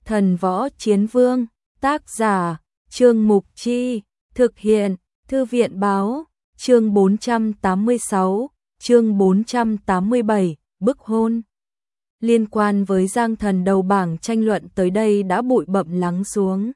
Thần Võ Chiến Vương, tác giả, Trương Mục Chi, thực hiện, Thư viện Báo, chương 486, chương 487, bức hôn. Liên quan với Giang Thần đầu bảng tranh luận tới đây đã bụi bặm lắng xuống.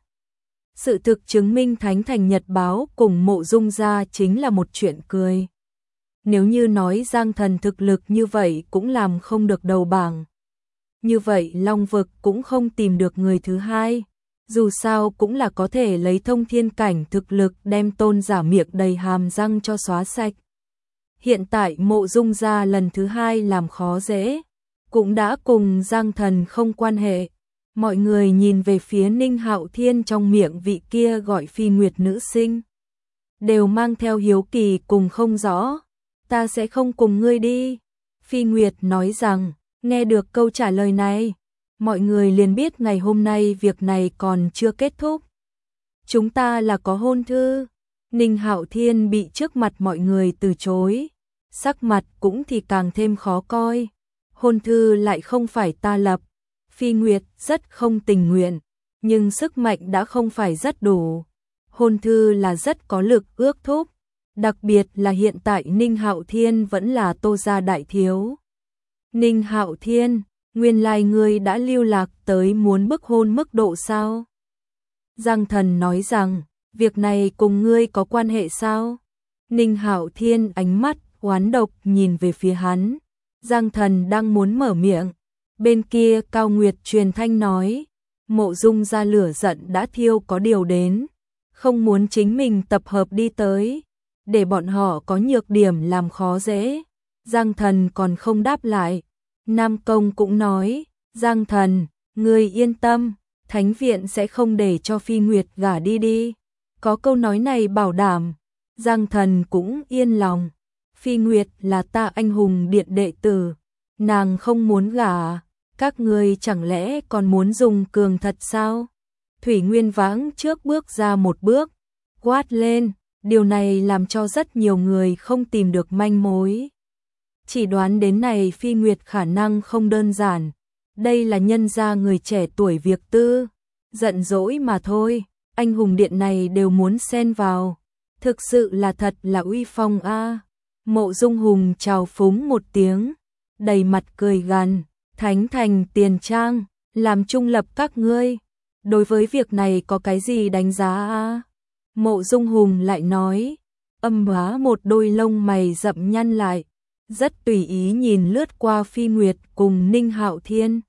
Sự thực chứng minh Thánh Thành Nhật Báo cùng Mộ Dung gia chính là một chuyện cười. Nếu như nói Giang Thần thực lực như vậy cũng làm không được đầu bảng. Như vậy Long Vực cũng không tìm được người thứ hai. Dù sao cũng là có thể lấy thông thiên cảnh thực lực đem Tôn Giả miệng đầy hàm răng cho xóa sạch. Hiện tại Mộ Dung gia lần thứ hai làm khó dễ, cũng đã cùng Giang Thần không quan hệ. Mọi người nhìn về phía Ninh Hạo Thiên trong miệng vị kia gọi Phi Nguyệt nữ sinh, đều mang theo hiếu kỳ cùng không rõ. Ta sẽ không cùng ngươi đi. Phi Nguyệt nói rằng, nghe được câu trả lời này, mọi người liền biết ngày hôm nay việc này còn chưa kết thúc. Chúng ta là có hôn thư. Ninh Hạo Thiên bị trước mặt mọi người từ chối, sắc mặt cũng thì càng thêm khó coi. Hôn thư lại không phải ta lập. Phi Nguyệt rất không tình nguyện, nhưng sức mạnh đã không phải rất đủ. Hôn thư là rất có lực ước thúc, đặc biệt là hiện tại Ninh Hạo Thiên vẫn là Tô gia đại thiếu. Ninh Hạo Thiên, nguyên lai ngươi đã lưu lạc tới muốn bức hôn mức độ sao? Giang Thần nói rằng, việc này cùng ngươi có quan hệ sao? Ninh Hạo Thiên ánh mắt oán độc nhìn về phía hắn. Giang Thần đang muốn mở miệng. Bên kia Cao Nguyệt truyền thanh nói, Mộ Dung gia lửa giận đã thiêu có điều đến, không muốn chính mình tập hợp đi tới, để bọn họ có nhược điểm làm khó dễ. Giang Thần còn không đáp lại. Nam Công cũng nói, Giang Thần, ngươi yên tâm, Thánh viện sẽ không để cho Phi Nguyệt gả đi. Có câu nói này bảo đảm, Giang Thần cũng yên lòng. Phi Nguyệt là ta anh hùng điện đệ tử, nàng không muốn gả, các ngươi chẳng lẽ còn muốn dùng cường thật sao? Thủy Nguyên Vãng trước bước ra một bước, quát lên, điều này làm cho rất nhiều người không tìm được manh mối. Chỉ đoán đến này Phi Nguyệt khả năng không đơn giản, đây là nhân gia người trẻ tuổi việc tư, giận dỗi mà thôi, anh hùng điện này đều muốn xen vào, thực sự là thật là uy phong a. Mộ Dung Hùng chào phúng một tiếng, đầy mặt cười gằn, Thánh Thành tiền trang, làm trung lập các ngươi, đối với việc này có cái gì đánh giá a? Mộ Dung Hùng lại nói, Âm Bá một đôi lông mày rậm nhăn lại, rất tùy ý nhìn lướt qua Phi Nguyệt cùng Ninh Hạo Thiên.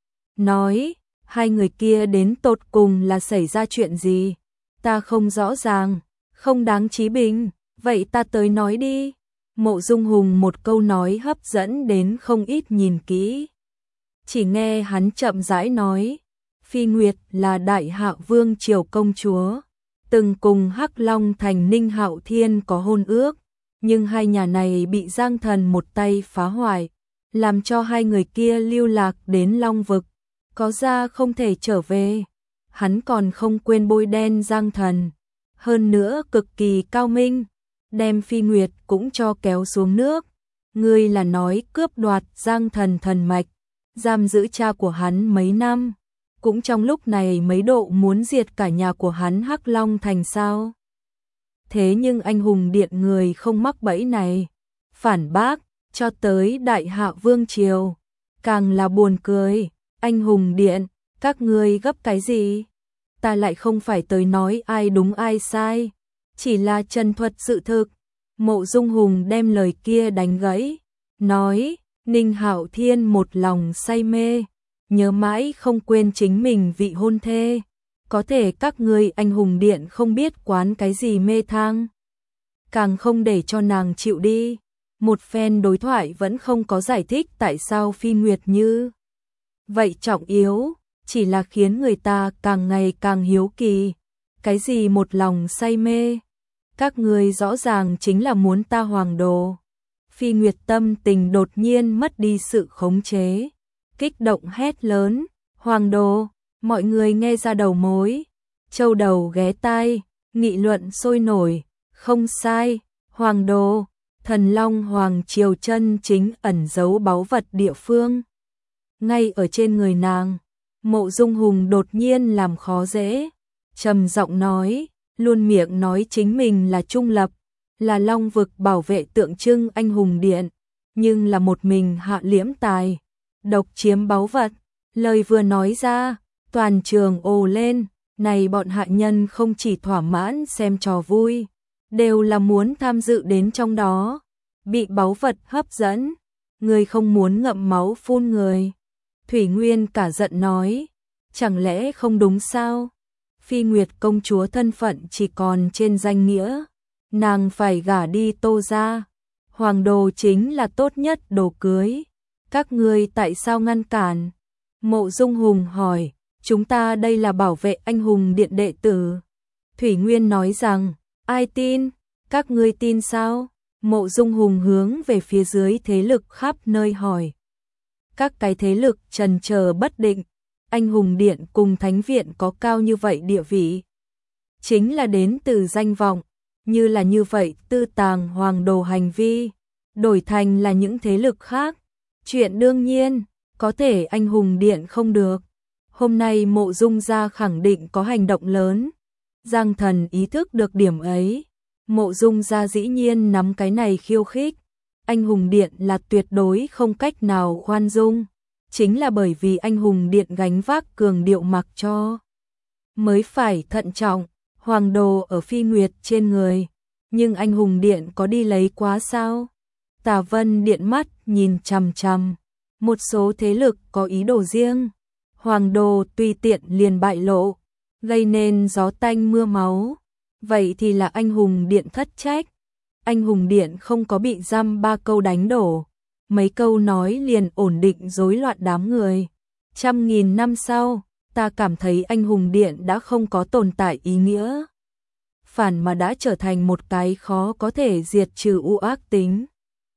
Nói, hai người kia đến tột cùng là xảy ra chuyện gì? Ta không rõ ràng, không đáng chí bình, vậy ta tới nói đi. Mộ Dung Hùng một câu nói hấp dẫn đến không ít nhìn kỹ. Chỉ nghe hắn chậm rãi nói, Phi Nguyệt là Đại Hạ Vương triều công chúa, từng cùng Hắc Long Thành Ninh Hạo Thiên có hôn ước, nhưng hai nhà này bị Giang Thần một tay phá hoại, làm cho hai người kia lưu lạc đến Long Vực, có ra không thể trở về. Hắn còn không quên bôi đen Giang Thần, hơn nữa cực kỳ cao minh, đem Phi Nguyệt cũng cho kéo xuống nước. Ngươi là nói cướp đoạt Giang Thần thần mạch, giam giữ cha của hắn mấy năm, cũng trong lúc này mấy độ muốn diệt cả nhà của hắn Hắc Long Thành sao? Thế nhưng anh hùng điện người không mắc bẫy này, phản bác, cho tới Đại Hạ Vương triều, càng là buồn cười. Anh hùng điện, các ngươi gấp cái gì? Ta lại không phải tới nói ai đúng ai sai, chỉ là trần thuật sự thực. Mộ Dung Hùng đem lời kia đánh gãy, nói, Ninh Hạo Thiên một lòng say mê, nhớ mãi không quên chính mình vị hôn thê. Có thể các ngươi anh hùng điện không biết quán cái gì mê thang, càng không để cho nàng chịu đi. Một phen đối thoại vẫn không có giải thích tại sao Phi Nguyệt như vậy trọng yếu, chỉ là khiến người ta càng ngày càng hiếu kỳ. Cái gì một lòng say mê? Các ngươi rõ ràng chính là muốn ta hoàng đồ. Phi Nguyệt tâm tình đột nhiên mất đi sự khống chế, kích động hét lớn, hoàng đồ. Mọi người nghe ra đầu mối, châu đầu ghé tai, nghị luận sôi nổi. Không sai, hoàng đồ, Thần Long Hoàng triều chân chính ẩn giấu báu vật địa phương, ngay ở trên người nàng. Mộ Dung Hùng đột nhiên làm khó dễ, trầm giọng nói, luôn miệng nói chính mình là trung lập, là Long vực bảo vệ tượng trưng anh hùng điện, nhưng là một mình hạ liễm tài, độc chiếm báu vật. Lời vừa nói ra, toàn trường ồ lên, này bọn hạ nhân không chỉ thỏa mãn xem trò vui, đều là muốn tham dự đến trong đó, bị báu vật hấp dẫn, người không muốn ngậm máu phun người. Thủy Nguyên cả giận nói, chẳng lẽ không đúng sao? Phi Nguyệt công chúa thân phận chỉ còn trên danh nghĩa, nàng phải gả đi Tô gia, hoàng đồ chính là tốt nhất đồ cưới, các ngươi tại sao ngăn cản? Mộ Dung Hùng hỏi, chúng ta đây là bảo vệ anh hùng điện đệ tử. Thủy Nguyên nói rằng, ai tin? Các ngươi tin sao? Mộ Dung Hùng hướng về phía dưới thế lực khắp nơi hỏi. Các cái thế lực trần chờ bất định, anh hùng điện cùng thánh viện có cao như vậy địa vị, chính là đến từ danh vọng, như là như vậy tư tàng hoàng đồ hành vi, đổi thành là những thế lực khác. Chuyện đương nhiên, có thể anh hùng điện không được. Hôm nay Mộ Dung gia khẳng định có hành động lớn. Giang Thần ý thức được điểm ấy. Mộ Dung gia dĩ nhiên nắm cái này khiêu khích. Anh hùng điện là tuyệt đối không cách nào khoan dung. Chính là bởi vì anh hùng điện gánh vác cường điệu mặc cho, mới phải thận trọng, hoàng đồ ở Phi Nguyệt trên người. Nhưng anh hùng điện có đi lấy quá sao? Tả Vân điện mắt nhìn chằm chằm. Một số thế lực có ý đồ riêng. Hoàng đồ tùy tiện liền bại lộ, gây nên gió tanh mưa máu. Vậy thì là anh hùng điện thất trách. Anh hùng điện không có bị dăm ba câu đánh đổ. Mấy câu nói liền ổn định rối loạn đám người. 100.000 năm sau, ta cảm thấy anh hùng điện đã không có tồn tại ý nghĩa. Phản mà đã trở thành một cái khó có thể diệt trừ u ác tính.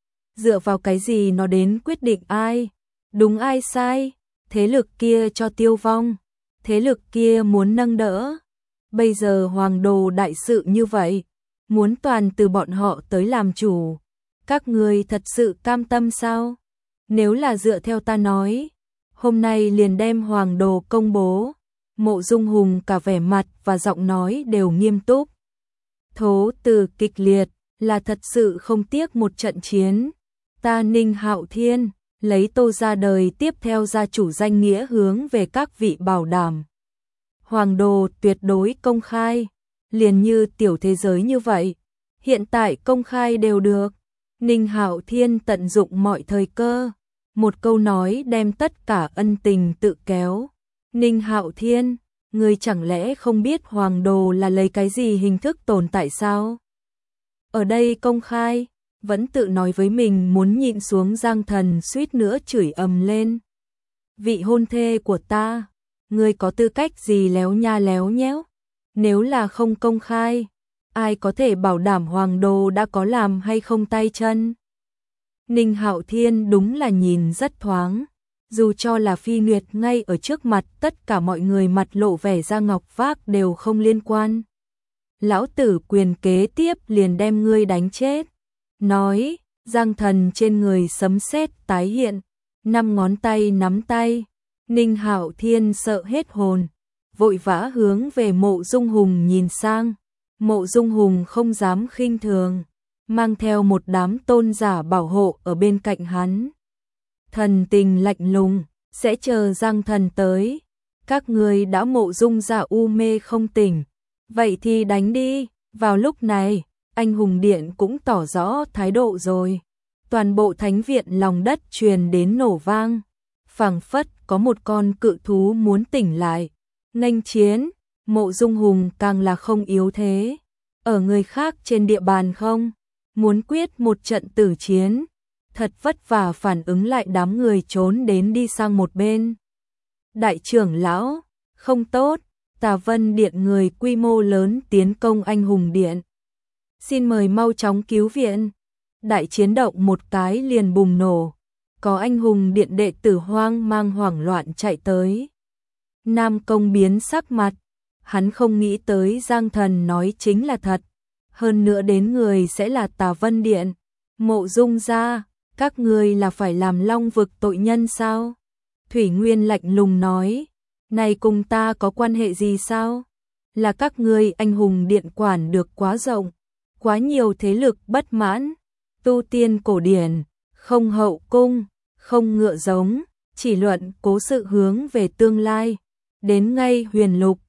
Dựa vào cái gì nó đến quyết định ai? Đúng ai sai? Thế lực kia cho tiêu vong, thế lực kia muốn nâng đỡ. Bây giờ hoàng đồ đại sự như vậy, muốn toàn từ bọn họ tới làm chủ. Các người thật sự cam tâm sao? Nếu là dựa theo ta nói, hôm nay liền đem hoàng đồ công bố. Mộ Dung Hùng cả vẻ mặt và giọng nói đều nghiêm túc. Thố từ kịch liệt, là thật sự không tiếc một trận chiến. Ta Ninh Hạo Thiên, lấy Tô ra đời tiếp theo gia chủ danh nghĩa hướng về các vị bảo đảm. Hoàng đồ tuyệt đối công khai, liền như tiểu thế giới như vậy. Hiện tại công khai đều được. Ninh Hạo Thiên tận dụng mọi thời cơ. Một câu nói đem tất cả ân tình tự kéo. Ninh Hạo Thiên, ngươi chẳng lẽ không biết hoàng đồ là lấy cái gì hình thức tồn tại sao? Ở đây công khai, vẫn tự nói với mình muốn nhịn xuống. Giang Thần suýt nữa chửi ầm lên. Vị hôn thê của ta, ngươi có tư cách gì léo nha léo nhéo? Nếu là không công khai, ai có thể bảo đảm hoàng đồ đã có làm hay không tay chân? Ninh Hạo Thiên đúng là nhìn rất thoáng. Dù cho là Phi Nguyệt ngay ở trước mặt, tất cả mọi người mặt lộ vẻ da ngọc vác đều không liên quan. Lão tử quyền kế tiếp liền đem ngươi đánh chết. Nói, Giang Thần trên người sấm sét tái hiện, 5 ngón tay nắm tay. Ninh Hạo Thiên sợ hết hồn, vội vã hướng về Mộ Dung Hùng nhìn sang. Mộ Dung Hùng không dám khinh thường, mang theo một đám tôn giả bảo hộ ở bên cạnh hắn. Thần tình lạnh lùng, sẽ chờ Giang Thần tới. Các người đã Mộ Dung gia u mê không tỉnh, vậy thì đánh đi. Vào lúc này, anh hùng điện cũng tỏ rõ thái độ rồi. Toàn bộ thánh viện lòng đất truyền đến nổ vang, phảng phất có một con cự thú muốn tỉnh lại. Nghênh chiến, Mộ Dung Hùng càng là không yếu thế. Ở người khác trên địa bàn không, muốn quyết một trận tử chiến. Thật vất vả phản ứng lại, đám người trốn đến đi sang một bên. Đại trưởng lão, không tốt, Tà Vân điện người quy mô lớn tiến công anh hùng điện. Xin mời mau chóng cứu viện. Đại chiến động một cái liền bùng nổ. Có anh hùng điện đệ tử hoang mang hoảng loạn chạy tới. Nam Công biến sắc mặt. Hắn không nghĩ tới Giang Thần nói chính là thật. Hơn nữa đến người sẽ là Tà Vân điện. Mộ Dung gia, các người là phải làm Long vực tội nhân sao? Thủy Nguyên lạnh lùng nói. Này cùng ta có quan hệ gì sao? Là các ngươi anh hùng điện quản được quá rộng, quá nhiều thế lực bất mãn, tu tiên cổ điển, không hậu cung, không ngựa giống, chỉ luận cố sự hướng về tương lai, đến ngay huyền lục,